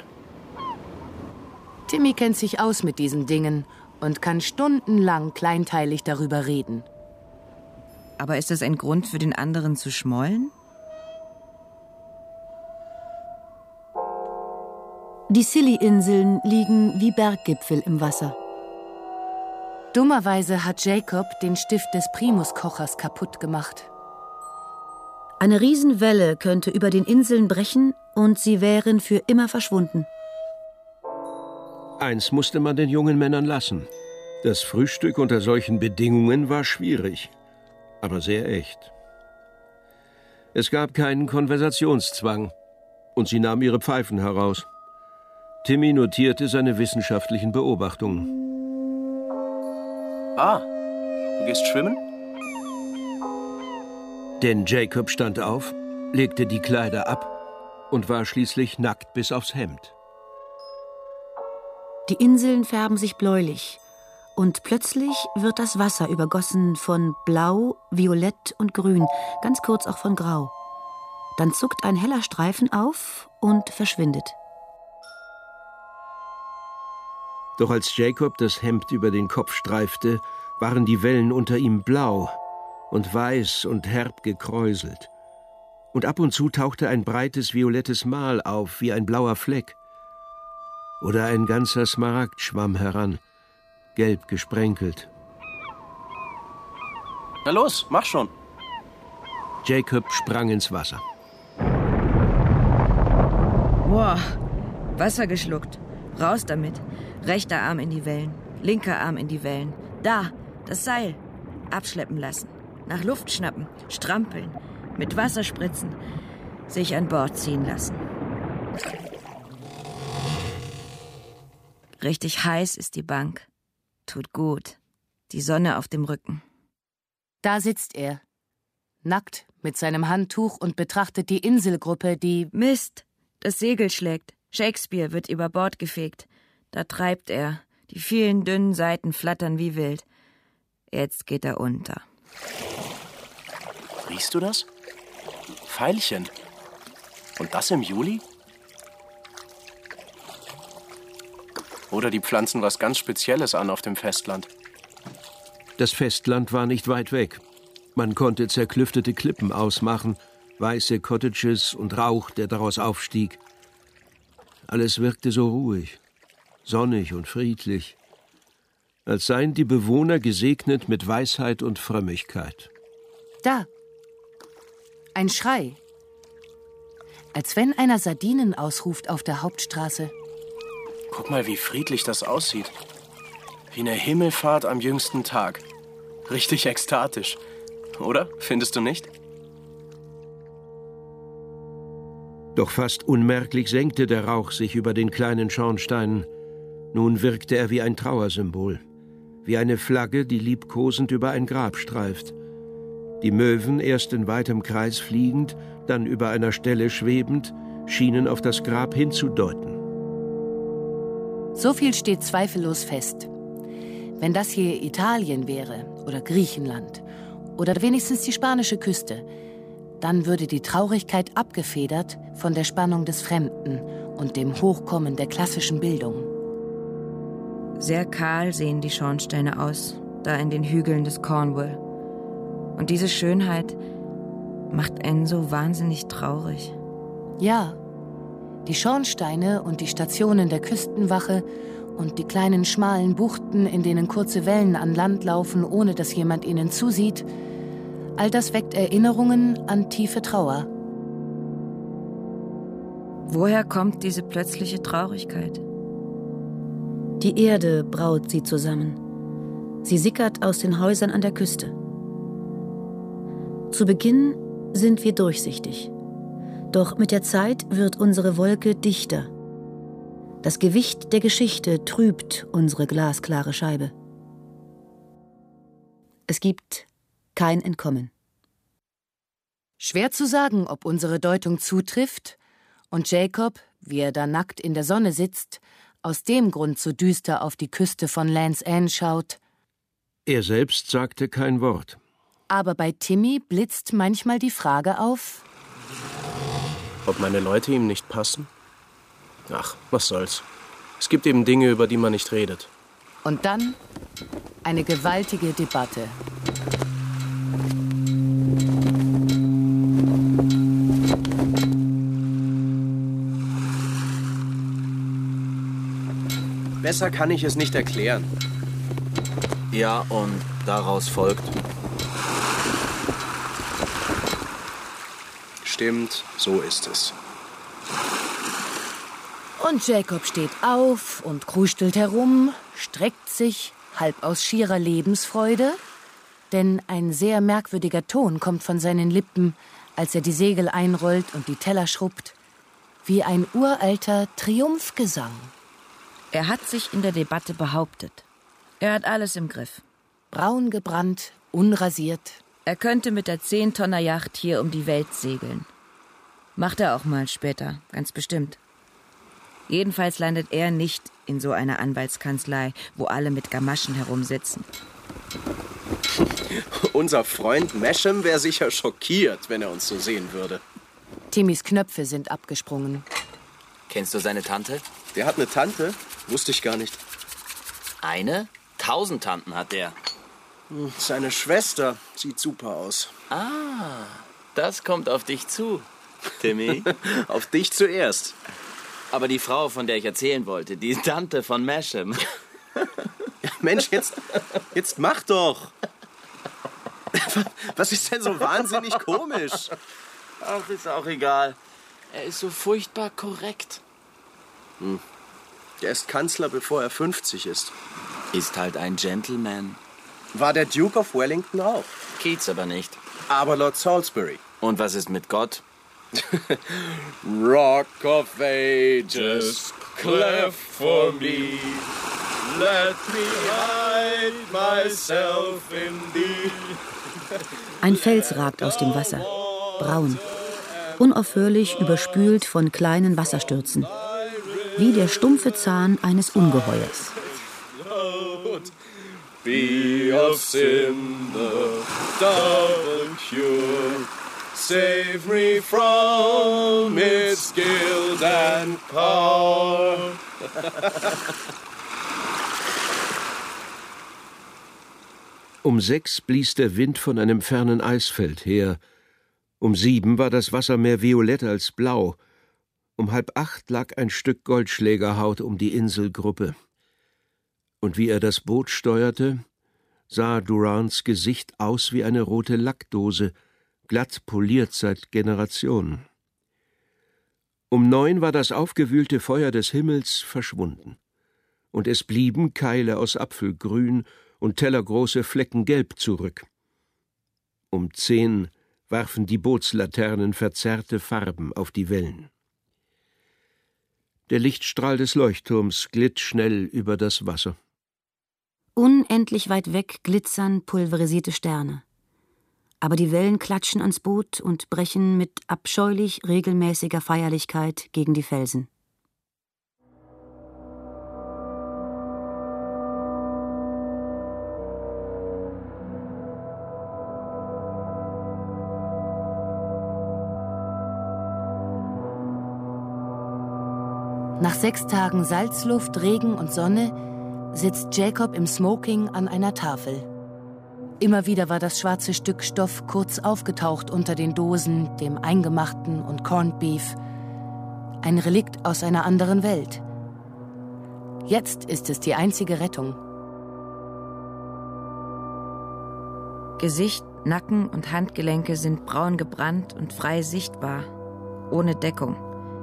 [SPEAKER 3] Timmy kennt sich aus mit diesen Dingen und kann stundenlang kleinteilig darüber reden.
[SPEAKER 4] Aber ist das ein Grund für den anderen zu schmollen?
[SPEAKER 2] Die Scilly-Inseln liegen wie Berggipfel im Wasser.
[SPEAKER 3] Dummerweise hat Jacob den Stift des Primuskochers kaputt gemacht.
[SPEAKER 2] Eine Riesenwelle könnte über den Inseln brechen und sie wären für immer verschwunden.
[SPEAKER 6] Eins musste man den jungen Männern lassen. Das Frühstück unter solchen Bedingungen war schwierig, aber sehr echt. Es gab keinen Konversationszwang und sie nahmen ihre Pfeifen heraus. Timmy notierte seine wissenschaftlichen Beobachtungen.
[SPEAKER 8] Ah, Du gehst schwimmen?
[SPEAKER 6] Denn Jacob stand auf, legte die Kleider ab und war schließlich nackt bis aufs Hemd.
[SPEAKER 2] Die Inseln färben sich bläulich und plötzlich wird das Wasser übergossen von Blau, Violett und Grün, ganz kurz auch von Grau. Dann zuckt ein heller Streifen auf und verschwindet.
[SPEAKER 6] Doch als Jacob das Hemd über den Kopf streifte, waren die Wellen unter ihm blau und weiß und herb gekräuselt. Und ab und zu tauchte ein breites violettes Mal auf, wie ein blauer Fleck. Oder ein ganzer Smaragd schwamm heran, gelb gesprenkelt.
[SPEAKER 8] Na los, mach schon.
[SPEAKER 6] Jacob sprang ins Wasser.
[SPEAKER 4] Boah, Wasser geschluckt. Raus damit. Rechter Arm in die Wellen, linker Arm in die Wellen. Da, das Seil. Abschleppen lassen. Nach Luft schnappen, strampeln, mit Wasser spritzen, sich an Bord ziehen lassen. Richtig heiß ist die Bank. Tut gut. Die Sonne auf dem Rücken.
[SPEAKER 3] Da sitzt er, nackt mit seinem Handtuch und betrachtet die Inselgruppe, die...
[SPEAKER 4] Mist, das Segel schlägt. Shakespeare wird über Bord gefegt. Da treibt er. Die vielen dünnen Seiten flattern wie wild. Jetzt geht er unter.
[SPEAKER 8] Riechst du das? Veilchen. Und das im Juli? Oder die pflanzen was ganz Spezielles an auf dem Festland.
[SPEAKER 6] Das Festland war nicht weit weg. Man konnte zerklüftete Klippen ausmachen, weiße Cottages und Rauch, der daraus aufstieg. Alles wirkte so ruhig, sonnig und friedlich, als seien die Bewohner gesegnet mit Weisheit und Frömmigkeit.
[SPEAKER 3] Da. Ein Schrei. Als wenn einer Sardinen ausruft auf der Hauptstraße.
[SPEAKER 8] Guck mal, wie friedlich das aussieht. Wie eine Himmelfahrt am jüngsten Tag. Richtig ekstatisch. Oder? Findest du nicht?
[SPEAKER 6] Doch fast unmerklich senkte der Rauch sich über den kleinen Schornstein. Nun wirkte er wie ein Trauersymbol. Wie eine Flagge, die liebkosend über ein Grab streift. Die Möwen, erst in weitem Kreis fliegend, dann über einer Stelle schwebend, schienen auf das Grab hinzudeuten.
[SPEAKER 3] So viel steht zweifellos fest. Wenn das hier Italien wäre oder Griechenland oder wenigstens die spanische Küste, dann würde die Traurigkeit abgefedert von der Spannung des Fremden und dem Hochkommen der klassischen Bildung.
[SPEAKER 4] Sehr kahl sehen die Schornsteine aus, da in den Hügeln des Cornwall. Und diese Schönheit macht einen so wahnsinnig traurig.
[SPEAKER 3] Ja, die Schornsteine und die Stationen der Küstenwache und die kleinen schmalen Buchten, in denen kurze Wellen an Land laufen, ohne dass jemand ihnen zusieht, all das weckt Erinnerungen an tiefe Trauer.
[SPEAKER 4] Woher kommt diese plötzliche Traurigkeit?
[SPEAKER 2] Die Erde braut sie zusammen. Sie sickert aus den Häusern an der Küste. Zu Beginn sind wir durchsichtig. Doch mit der Zeit wird unsere Wolke dichter. Das Gewicht der Geschichte trübt unsere glasklare Scheibe. Es gibt kein Entkommen.
[SPEAKER 3] Schwer zu sagen, ob unsere Deutung zutrifft und Jacob, wie er da nackt in der Sonne sitzt, aus dem Grund so düster auf die Küste von Land's End schaut.
[SPEAKER 6] Er selbst sagte kein Wort.
[SPEAKER 3] Aber bei Timmy blitzt manchmal die Frage auf:
[SPEAKER 8] Ob meine Leute ihm nicht passen? Ach, was soll's. Es gibt eben Dinge, über die man nicht redet.
[SPEAKER 3] Und dann eine gewaltige Debatte.
[SPEAKER 8] Besser kann ich es nicht erklären.
[SPEAKER 5] Ja, und daraus folgt?
[SPEAKER 8] Stimmt, so ist es.
[SPEAKER 3] Und Jacob steht auf und krustelt herum, streckt sich, halb aus schierer Lebensfreude, denn ein sehr merkwürdiger Ton kommt von seinen Lippen, als er die Segel einrollt und die Teller schrubbt, wie ein uralter Triumphgesang.
[SPEAKER 4] Er hat sich in der Debatte behauptet. Er hat alles im Griff.
[SPEAKER 3] braun gebrannt, unrasiert.
[SPEAKER 4] Er könnte mit der zehn-Tonner-Yacht hier um die Welt segeln. Macht er auch mal später, ganz bestimmt. Jedenfalls landet er nicht in so einer Anwaltskanzlei, wo alle mit Gamaschen herumsitzen.
[SPEAKER 8] Unser Freund Masham wäre sicher schockiert, wenn er uns so sehen würde.
[SPEAKER 3] Timmys Knöpfe sind abgesprungen.
[SPEAKER 5] Kennst du seine Tante?
[SPEAKER 8] Der hat eine Tante? Wusste ich gar nicht.
[SPEAKER 5] Eine? Tausend Tanten hat der.
[SPEAKER 8] Seine Schwester sieht super aus.
[SPEAKER 5] Ah, das kommt auf dich zu, Timmy.
[SPEAKER 8] Auf dich zuerst.
[SPEAKER 5] Aber die Frau, von der ich erzählen wollte, die Tante von Masham.
[SPEAKER 8] Ja, Mensch, jetzt, jetzt mach doch. Was ist denn so wahnsinnig komisch?
[SPEAKER 5] Ach, ist auch egal. Er ist so furchtbar korrekt.
[SPEAKER 8] Hm. Er ist Kanzler, bevor er fünfzig ist.
[SPEAKER 5] Ist halt ein Gentleman.
[SPEAKER 8] War der Duke of Wellington auch.
[SPEAKER 5] Keats aber nicht.
[SPEAKER 8] Aber Lord Salisbury.
[SPEAKER 5] Und was ist mit Gott?
[SPEAKER 12] Rock of Ages, cleft for me. Let me hide myself in thee.
[SPEAKER 2] Ein Fels ragt aus dem Wasser, braun, unaufhörlich überspült von kleinen Wasserstürzen, wie der stumpfe Zahn eines Ungeheuers.
[SPEAKER 12] Be of sin the double cure. Save me from its guilt and power.
[SPEAKER 6] Um sechs blies der Wind von einem fernen Eisfeld her. Um sieben war das Wasser mehr violett als blau. Um halb acht lag ein Stück Goldschlägerhaut um die Inselgruppe. Und wie er das Boot steuerte, sah Durants Gesicht aus wie eine rote Lackdose, glatt poliert seit Generationen. Um neun war das aufgewühlte Feuer des Himmels verschwunden, und es blieben Keile aus Apfelgrün und tellergroße Flecken gelb zurück. Um zehn warfen die Bootslaternen verzerrte Farben auf die Wellen. Der Lichtstrahl des Leuchtturms glitt schnell über das Wasser.
[SPEAKER 2] Unendlich weit weg glitzern pulverisierte Sterne. Aber die Wellen klatschen ans Boot und brechen mit abscheulich regelmäßiger Feierlichkeit gegen die Felsen.
[SPEAKER 3] Nach sechs Tagen Salzluft, Regen und Sonne sitzt Jacob im Smoking an einer Tafel. Immer wieder war das schwarze Stück Stoff kurz aufgetaucht unter den Dosen, dem Eingemachten und Corned Beef. Ein Relikt aus einer anderen Welt. Jetzt ist es die einzige Rettung.
[SPEAKER 4] Gesicht, Nacken und Handgelenke sind braun gebrannt und frei sichtbar, ohne Deckung.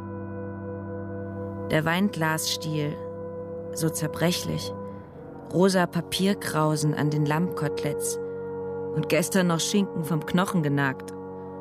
[SPEAKER 4] Der Weinglasstiel, so zerbrechlich, rosa Papierkrausen an den Lammkoteletts und gestern noch Schinken vom Knochen genagt.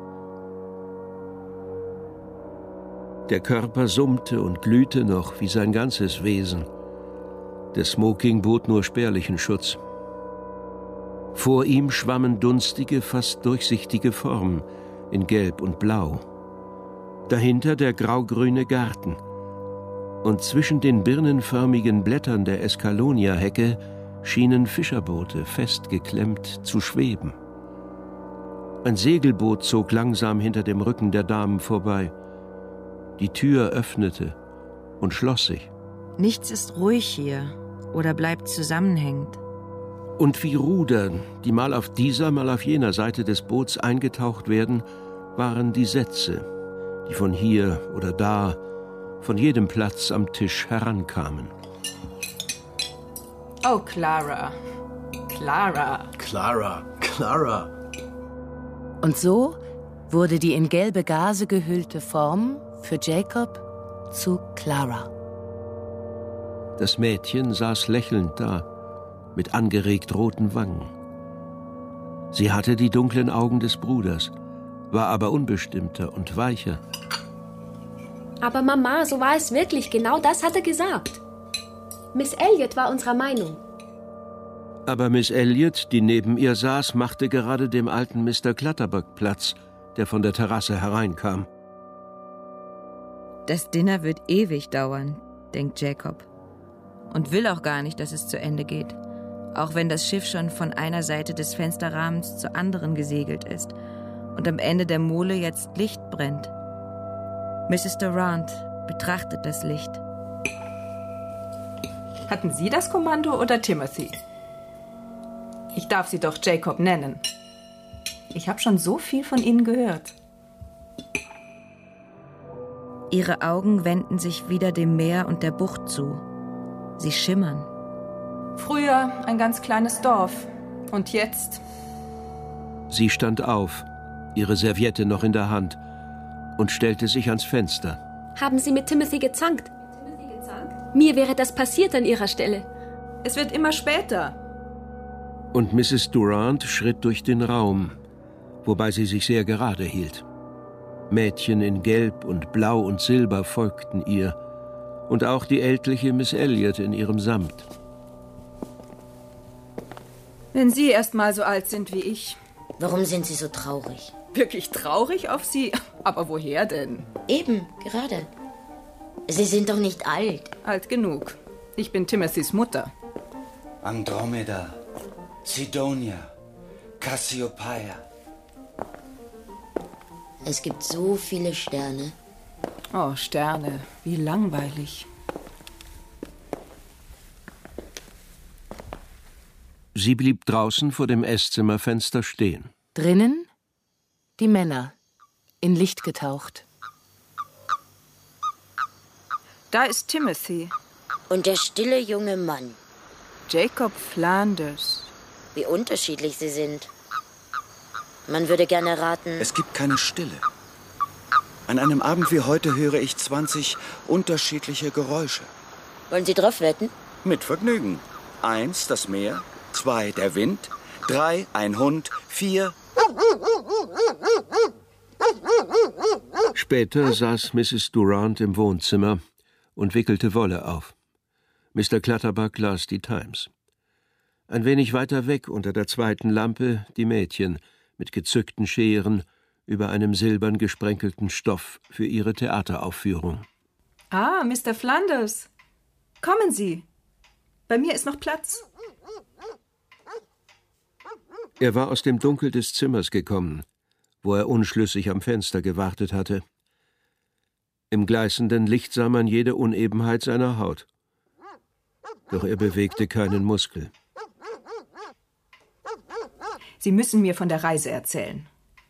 [SPEAKER 6] Der Körper summte und glühte noch wie sein ganzes Wesen. Der Smoking bot nur spärlichen Schutz. Vor ihm schwammen dunstige, fast durchsichtige Formen in Gelb und Blau. Dahinter der graugrüne Garten. Und zwischen den birnenförmigen Blättern der Escalonia-Hecke schienen Fischerboote festgeklemmt zu schweben. Ein Segelboot zog langsam hinter dem Rücken der Damen vorbei. Die Tür öffnete und schloss sich.
[SPEAKER 4] Nichts ist ruhig hier oder bleibt zusammenhängend.
[SPEAKER 6] Und wie Ruder, die mal auf dieser, mal auf jener Seite des Boots eingetaucht werden, waren die Sätze, die von hier oder da, von jedem Platz am Tisch herankamen.
[SPEAKER 3] Oh, Clara. Clara.
[SPEAKER 8] Clara, Clara.
[SPEAKER 3] Und so wurde die in gelbe Gase gehüllte Form für Jacob zu Clara.
[SPEAKER 6] Das Mädchen saß lächelnd da, mit angeregt roten Wangen. Sie hatte die dunklen Augen des Bruders, war aber unbestimmter und weicher.
[SPEAKER 13] Aber Mama, so war es wirklich. Genau das hat er gesagt. Miss Elliot war unserer Meinung.
[SPEAKER 6] Aber Miss Elliot, die neben ihr saß, machte gerade dem alten Mister Clutterbuck Platz, der von der Terrasse hereinkam.
[SPEAKER 4] Das Dinner wird ewig dauern, denkt Jacob. Und will auch gar nicht, dass es zu Ende geht. Auch wenn das Schiff schon von einer Seite des Fensterrahmens zur anderen gesegelt ist und am Ende der Mole jetzt Licht brennt. Misses Durant betrachtet das Licht.
[SPEAKER 14] Hatten Sie das Kommando oder Timothy? Ich darf Sie doch Jacob nennen. Ich habe schon so viel von Ihnen gehört.
[SPEAKER 4] Ihre Augen wenden sich wieder dem Meer und der Bucht zu. Sie schimmern.
[SPEAKER 14] Früher ein ganz kleines Dorf. Und jetzt?
[SPEAKER 6] Sie stand auf, ihre Serviette noch in der Hand, und stellte sich ans Fenster.
[SPEAKER 13] Haben Sie mit Timothy gezankt? Mir wäre das passiert an Ihrer Stelle.
[SPEAKER 14] Es wird immer später.
[SPEAKER 6] Und Misses Durant schritt durch den Raum, wobei sie sich sehr gerade hielt. Mädchen in Gelb und Blau und Silber folgten ihr, und auch die ältliche Miss Elliot in ihrem Samt.
[SPEAKER 14] Wenn Sie erst mal so alt sind wie ich.
[SPEAKER 11] Warum sind Sie so traurig?
[SPEAKER 14] Wirklich traurig auf Sie? Aber woher denn?
[SPEAKER 11] Eben, gerade. Sie sind doch nicht alt.
[SPEAKER 14] Alt genug. Ich bin Timothys Mutter.
[SPEAKER 15] Andromeda, Sidonia, Cassiopeia.
[SPEAKER 11] Es gibt so viele Sterne.
[SPEAKER 14] Oh, Sterne. Wie langweilig.
[SPEAKER 6] Sie blieb draußen vor dem Esszimmerfenster stehen.
[SPEAKER 3] Drinnen die Männer, in Licht getaucht.
[SPEAKER 14] Da ist Timothy.
[SPEAKER 11] Und der stille junge Mann.
[SPEAKER 14] Jacob Flanders.
[SPEAKER 11] Wie unterschiedlich sie sind. Man würde gerne raten...
[SPEAKER 15] Es gibt keine Stille. An einem Abend wie heute höre ich zwanzig unterschiedliche Geräusche.
[SPEAKER 11] Wollen Sie drauf wetten?
[SPEAKER 15] Mit Vergnügen. Eins, das Meer. Zwei, der Wind. Drei, ein Hund. Vier...
[SPEAKER 6] Später saß Misses Durant im Wohnzimmer und wickelte Wolle auf. Mister Clutterbuck las die Times. Ein wenig weiter weg unter der zweiten Lampe die Mädchen mit gezückten Scheren über einem silbern gesprenkelten Stoff für ihre Theateraufführung.
[SPEAKER 14] Ah, Mister Flanders. Kommen Sie. Bei mir ist noch Platz.
[SPEAKER 6] Er war aus dem Dunkel des Zimmers gekommen, wo er unschlüssig am Fenster gewartet hatte. Im gleißenden Licht sah man jede Unebenheit seiner Haut. Doch er bewegte keinen Muskel.
[SPEAKER 14] Sie müssen mir von der Reise erzählen.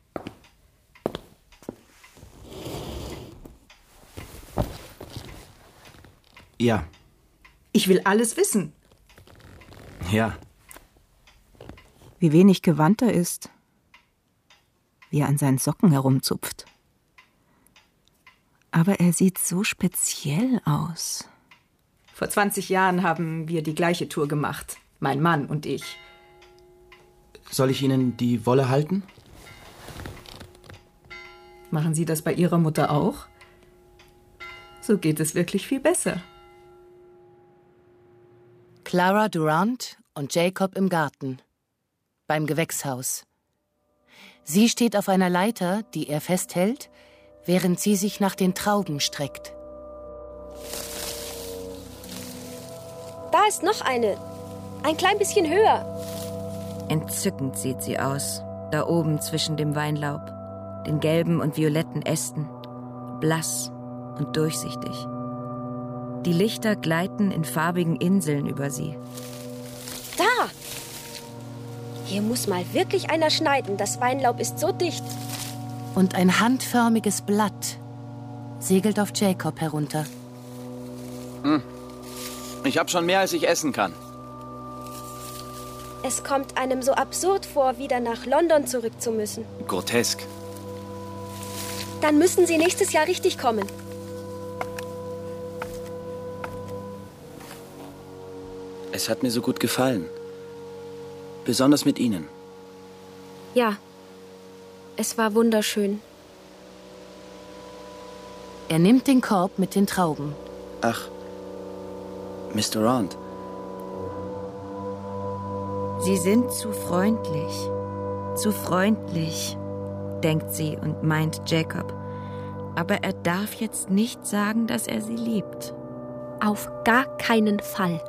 [SPEAKER 8] Ja.
[SPEAKER 14] Ich will alles wissen.
[SPEAKER 8] Ja.
[SPEAKER 14] Wie wenig gewandt er ist. Wie er an seinen Socken herumzupft. Aber er sieht so speziell aus. Vor zwanzig Jahren haben wir die gleiche Tour gemacht. Mein Mann und ich.
[SPEAKER 8] Soll ich Ihnen die Wolle halten?
[SPEAKER 14] Machen Sie das bei Ihrer Mutter auch? So geht es wirklich viel besser.
[SPEAKER 3] Clara Durant und Jacob im Garten. Beim Gewächshaus. Sie steht auf einer Leiter, die er festhält, während sie sich nach den Trauben streckt.
[SPEAKER 13] Da ist noch eine. Ein klein bisschen höher.
[SPEAKER 4] Entzückend sieht sie aus, da oben zwischen dem Weinlaub, den gelben und violetten Ästen, blass und durchsichtig. Die Lichter gleiten in farbigen Inseln über sie.
[SPEAKER 13] Da! Hier muss mal wirklich einer schneiden. Das Weinlaub ist so dicht.
[SPEAKER 3] Und ein handförmiges Blatt segelt auf Jacob herunter.
[SPEAKER 5] Hm. Ich hab schon mehr, als ich essen kann.
[SPEAKER 13] Es kommt einem so absurd vor, wieder nach London zurück zu müssen.
[SPEAKER 5] Grotesk.
[SPEAKER 13] Dann müssen Sie nächstes Jahr richtig kommen.
[SPEAKER 5] Es hat mir so gut gefallen. Besonders mit Ihnen.
[SPEAKER 13] Ja, es war wunderschön.
[SPEAKER 3] Er nimmt den Korb mit den Trauben.
[SPEAKER 5] Ach, Miss Durant.
[SPEAKER 4] Sie sind zu freundlich. Zu freundlich, denkt sie und meint Jacob. Aber er darf jetzt nicht sagen, dass er sie liebt.
[SPEAKER 13] Auf gar keinen Fall.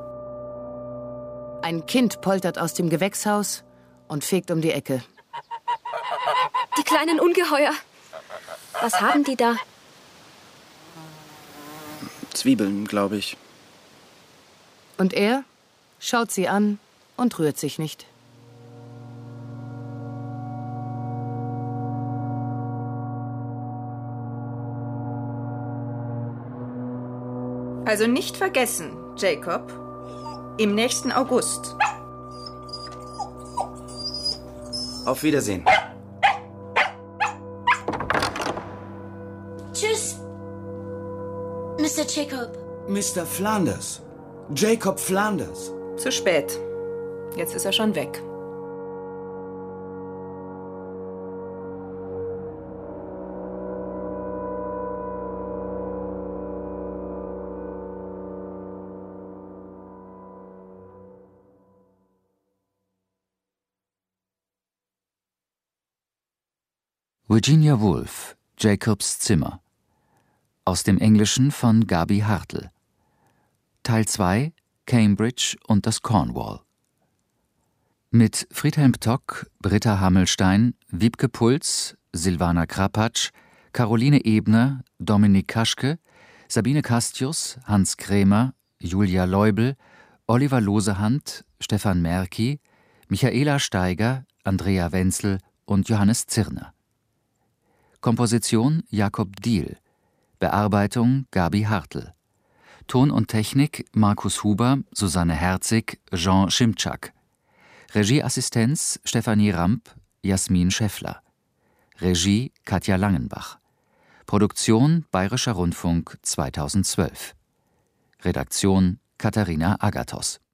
[SPEAKER 3] Ein Kind poltert aus dem Gewächshaus und fegt um die Ecke.
[SPEAKER 13] Die kleinen Ungeheuer. Was haben die da?
[SPEAKER 8] Zwiebeln, glaube ich.
[SPEAKER 3] Und er schaut sie an und rührt sich nicht.
[SPEAKER 14] Also nicht vergessen, Jacob, im nächsten August.
[SPEAKER 15] Auf Wiedersehen.
[SPEAKER 11] Tschüss, Mister Jacob.
[SPEAKER 15] Mister Flanders. Jacob Flanders.
[SPEAKER 14] Zu spät. Jetzt ist er schon weg.
[SPEAKER 1] Virginia Woolf, Jacobs Zimmer. Aus dem Englischen von Gaby Hartl. Teil zwei, Cambridge und das Cornwall. Mit Friedhelm Ptock, Britta Hammelstein, Wiebke Puls, Silvana Krapatsch, Caroline Ebner, Dominik Kaschke, Sabine Castius, Hans Krämer, Julia Leubel, Oliver Losehand, Stefan Merki, Michaela Steiger, Andrea Wenzel und Johannes Zirner. Komposition Jakob Diehl. Bearbeitung Gaby Hartl. Ton und Technik Markus Huber, Susanne Herzig, Jean Schimczak. Regieassistenz Stefanie Ramp, Jasmin Schäffler. Regie Katja Langenbach. Produktion Bayerischer Rundfunk zweitausendzwölf. Redaktion Katharina Agathos.